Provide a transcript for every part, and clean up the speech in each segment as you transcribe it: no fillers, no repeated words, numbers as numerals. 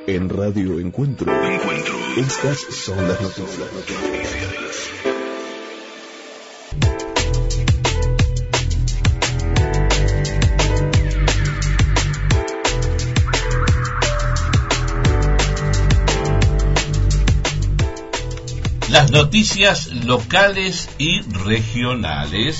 En Radio Encuentro. Estas son las noticias. Las noticias locales y regionales.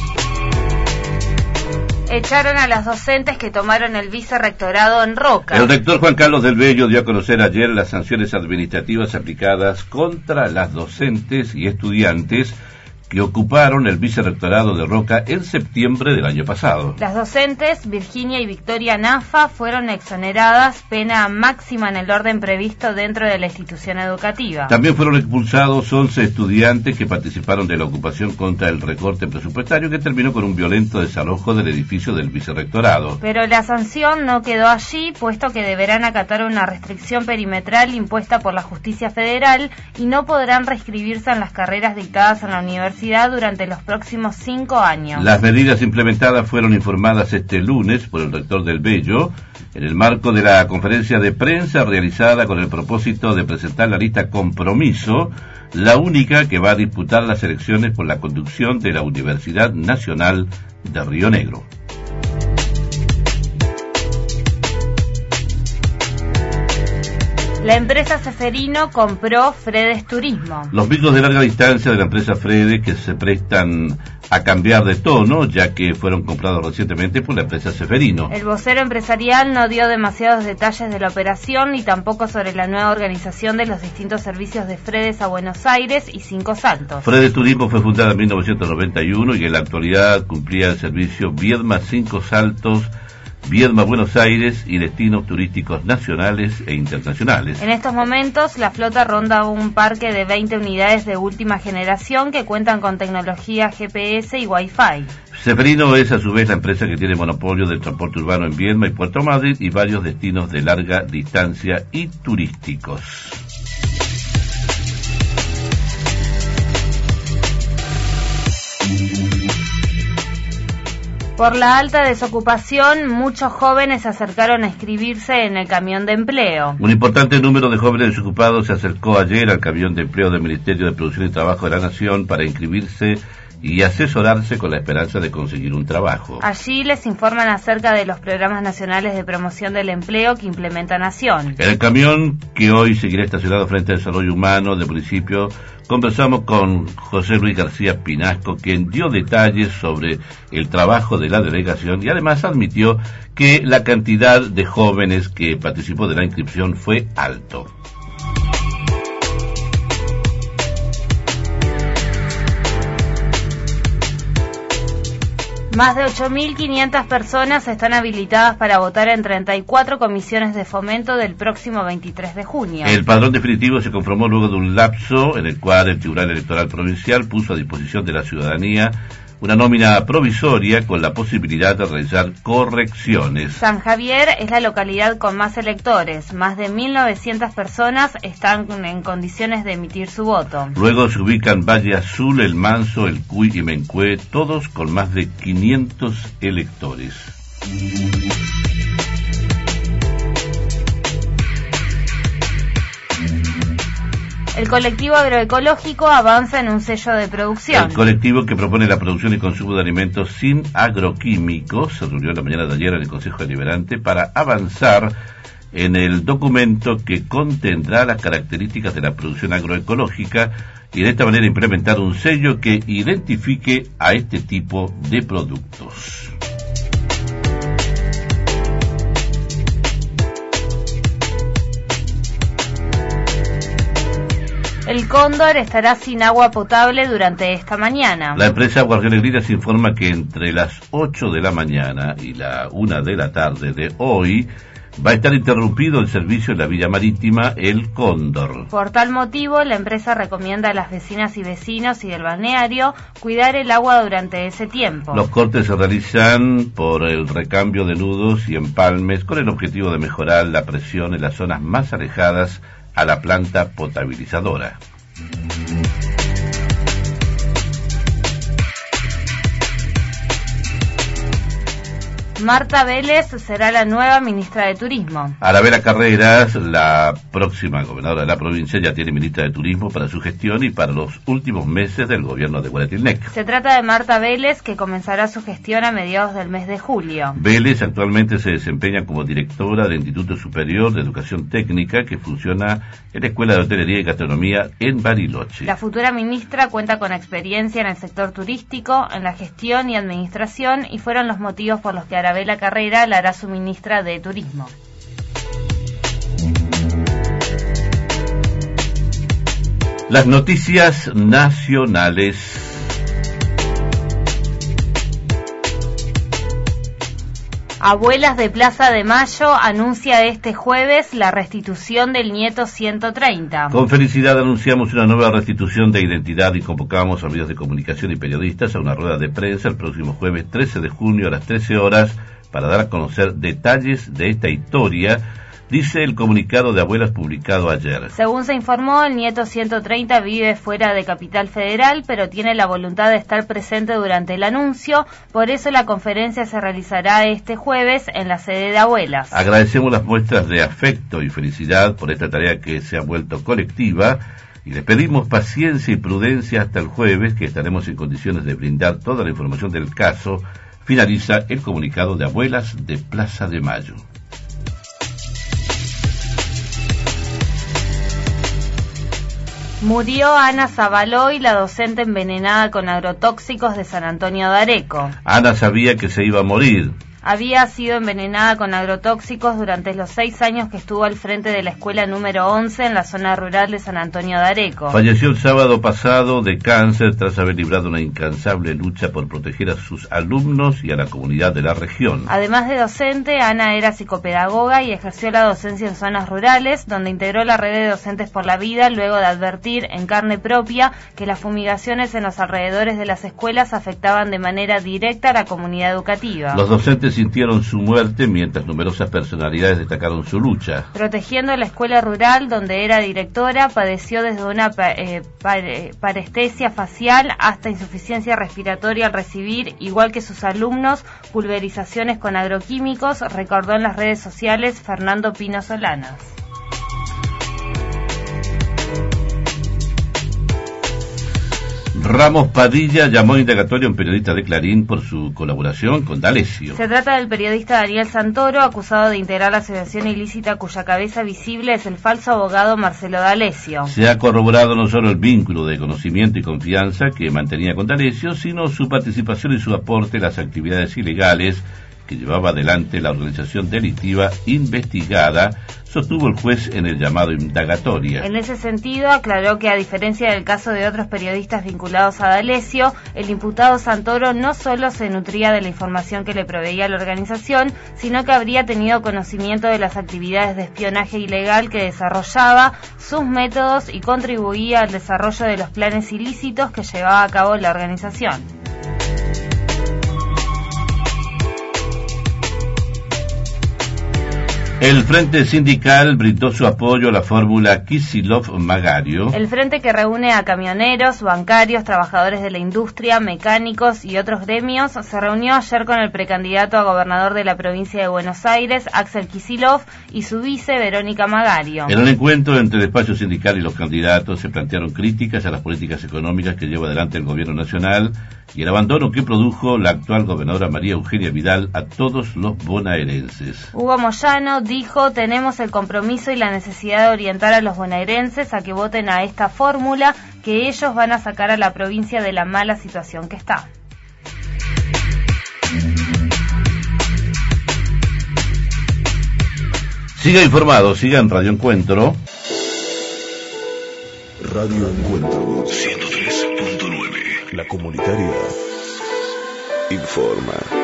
Echaron a las docentes que tomaron el vicerrectorado en Roca. El rector Juan Carlos del Bello dio a conocer ayer las sanciones administrativas aplicadas contra las docentes y estudiantes que ocuparon el vicerrectorado de Roca en septiembre del año pasado. Las docentes, Virginia y Victoria Nafa, fueron exoneradas, pena máxima en el orden previsto dentro de la institución educativa. También fueron expulsados 11 estudiantes que participaron de la ocupación contra el recorte presupuestario que terminó con un violento desalojo del edificio del vicerrectorado. Pero la sanción no quedó allí, puesto que deberán acatar una restricción perimetral impuesta por la Justicia Federal y no podrán reinscribirse en las carreras dictadas en la universidad durante los próximos 5 años. Las medidas implementadas fueron informadas este lunes por el rector del Bello en el marco de la conferencia de prensa realizada con el propósito de presentar la lista Compromiso, la única que va a disputar las elecciones por la conducción de la Universidad Nacional de Río Negro. La empresa Ceferino compró Fredes Turismo. Los micros de larga distancia de la empresa Fredes que se prestan a cambiar de tono, ya que fueron comprados recientemente por la empresa Ceferino. El vocero empresarial no dio demasiados detalles de la operación ni tampoco sobre la nueva organización de los distintos servicios de Fredes a Buenos Aires y Cinco Saltos. Fredes Turismo fue fundada en 1991 y en la actualidad cumplía el servicio Viedma Cinco Saltos, Viedma Buenos Aires y destinos turísticos nacionales e internacionales. En estos momentos, la flota ronda un parque de 20 unidades de última generación que cuentan con tecnología GPS y Wi-Fi. Ceferino es a su vez la empresa que tiene monopolio del transporte urbano en Viedma y Puerto Madryn y varios destinos de larga distancia y turísticos. Por la alta desocupación, muchos jóvenes se acercaron a inscribirse en el camión de empleo. Un importante número de jóvenes desocupados se acercó ayer al camión de empleo del Ministerio de Producción y Trabajo de la Nación para inscribirse y asesorarse con la esperanza de conseguir un trabajo. Allí les informan acerca de los programas nacionales de promoción del empleo que implementa Nación. En el camión, que hoy seguirá estacionado frente al Desarrollo Humano del municipio, conversamos con José Luis García Pinasco, quien dio detalles sobre el trabajo de la delegación y además admitió que la cantidad de jóvenes que participó de la inscripción fue alto. Más de 8.500 personas están habilitadas para votar en 34 comisiones de fomento del próximo 23 de junio. El padrón definitivo se conformó luego de un lapso en el cual el Tribunal Electoral Provincial puso a disposición de la ciudadanía una nómina provisoria con la posibilidad de realizar correcciones. San Javier es la localidad con más electores. Más de 1.900 personas están en condiciones de emitir su voto. Luego se ubican Valle Azul, El Manso, El Cuy y Mencue, todos con más de 500 electores. El colectivo agroecológico avanza en un sello de producción. El colectivo que propone la producción y consumo de alimentos sin agroquímicos se reunió la mañana de ayer en el Consejo Deliberante para avanzar en el documento que contendrá las características de la producción agroecológica y de esta manera implementar un sello que identifique a este tipo de productos. El Cóndor estará sin agua potable durante esta mañana. La empresa Aguas Rionegrinas informa que entre las 8 de la mañana y la 1 de la tarde de hoy va a estar interrumpido el servicio en la vía marítima El Cóndor. Por tal motivo, la empresa recomienda a las vecinas y vecinos y del balneario cuidar el agua durante ese tiempo. Los cortes se realizan por el recambio de nudos y empalmes con el objetivo de mejorar la presión en las zonas más alejadas a la planta potabilizadora. Marta Vélez será la nueva ministra de Turismo. Arabela Carreras, la próxima gobernadora de la provincia, ya tiene ministra de Turismo para su gestión y para los últimos meses del gobierno de Guaratilnec. Se trata de Marta Vélez, que comenzará su gestión a mediados del mes de julio. Vélez actualmente se desempeña como directora del Instituto Superior de Educación Técnica, que funciona en la Escuela de Hotelería y Gastronomía en Bariloche. La futura ministra cuenta con experiencia en el sector turístico, en la gestión y administración, y fueron los motivos por los que Arabela Carrera la hará su ministra de Turismo. Las noticias nacionales. Abuelas de Plaza de Mayo anuncia este jueves la restitución del nieto 130. Con felicidad anunciamos una nueva restitución de identidad y convocamos a medios de comunicación y periodistas a una rueda de prensa el próximo jueves 13 de junio a las 13 horas para dar a conocer detalles de esta historia, dice el comunicado de Abuelas publicado ayer. Según se informó, el nieto 130 vive fuera de Capital Federal, pero tiene la voluntad de estar presente durante el anuncio, por eso la conferencia se realizará este jueves en la sede de Abuelas. Agradecemos las muestras de afecto y felicidad por esta tarea que se ha vuelto colectiva y les pedimos paciencia y prudencia hasta el jueves, que estaremos en condiciones de brindar toda la información del caso, finaliza el comunicado de Abuelas de Plaza de Mayo. Murió Ana Zabaloy, la docente envenenada con agrotóxicos de San Antonio de Areco. Ana sabía que se iba a morir. Había sido envenenada con agrotóxicos durante los 6 años que estuvo al frente de la escuela número 11 en la zona rural de San Antonio de Areco. Falleció el sábado pasado de cáncer tras haber librado una incansable lucha por proteger a sus alumnos y a la comunidad de la región. Además de docente, Ana era psicopedagoga y ejerció la docencia en zonas rurales, donde integró la red de Docentes por la Vida luego de advertir en carne propia que las fumigaciones en los alrededores de las escuelas afectaban de manera directa a la comunidad educativa. Los docentes sintieron su muerte mientras numerosas personalidades destacaron su lucha. Protegiendo la escuela rural donde era directora, padeció desde una parestesia facial hasta insuficiencia respiratoria al recibir, igual que sus alumnos, pulverizaciones con agroquímicos, recordó en las redes sociales Fernando Pino Solanas. Ramos Padilla llamó indagatorio a un periodista de Clarín por su colaboración con D'Alessio. Se trata del periodista Daniel Santoro, acusado de integrar la asociación ilícita cuya cabeza visible es el falso abogado Marcelo D'Alessio. Se ha corroborado no solo el vínculo de conocimiento y confianza que mantenía con D'Alessio, sino su participación y su aporte en las actividades ilegales que llevaba adelante la organización delictiva investigada, sostuvo el juez en el llamado indagatoria. En ese sentido, aclaró que a diferencia del caso de otros periodistas vinculados a D'Alessio, el imputado Santoro no solo se nutría de la información que le proveía la organización, sino que habría tenido conocimiento de las actividades de espionaje ilegal que desarrollaba, sus métodos y contribuía al desarrollo de los planes ilícitos que llevaba a cabo la organización. El Frente Sindical brindó su apoyo a la fórmula Kicillof-Magario. El frente, que reúne a camioneros, bancarios, trabajadores de la industria, mecánicos y otros gremios, se reunió ayer con el precandidato a gobernador de la provincia de Buenos Aires, Axel Kicillof, y su vice, Verónica Magario. En un encuentro entre el espacio sindical y los candidatos se plantearon críticas a las políticas económicas que lleva adelante el gobierno nacional y el abandono que produjo la actual gobernadora María Eugenia Vidal a todos los bonaerenses. Hugo Moyano dijo: tenemos el compromiso y la necesidad de orientar a los bonaerenses a que voten a esta fórmula, que ellos van a sacar a la provincia de la mala situación que está. Siga informado, siga en Radio Encuentro. Radio Encuentro 103.9. La comunitaria informa.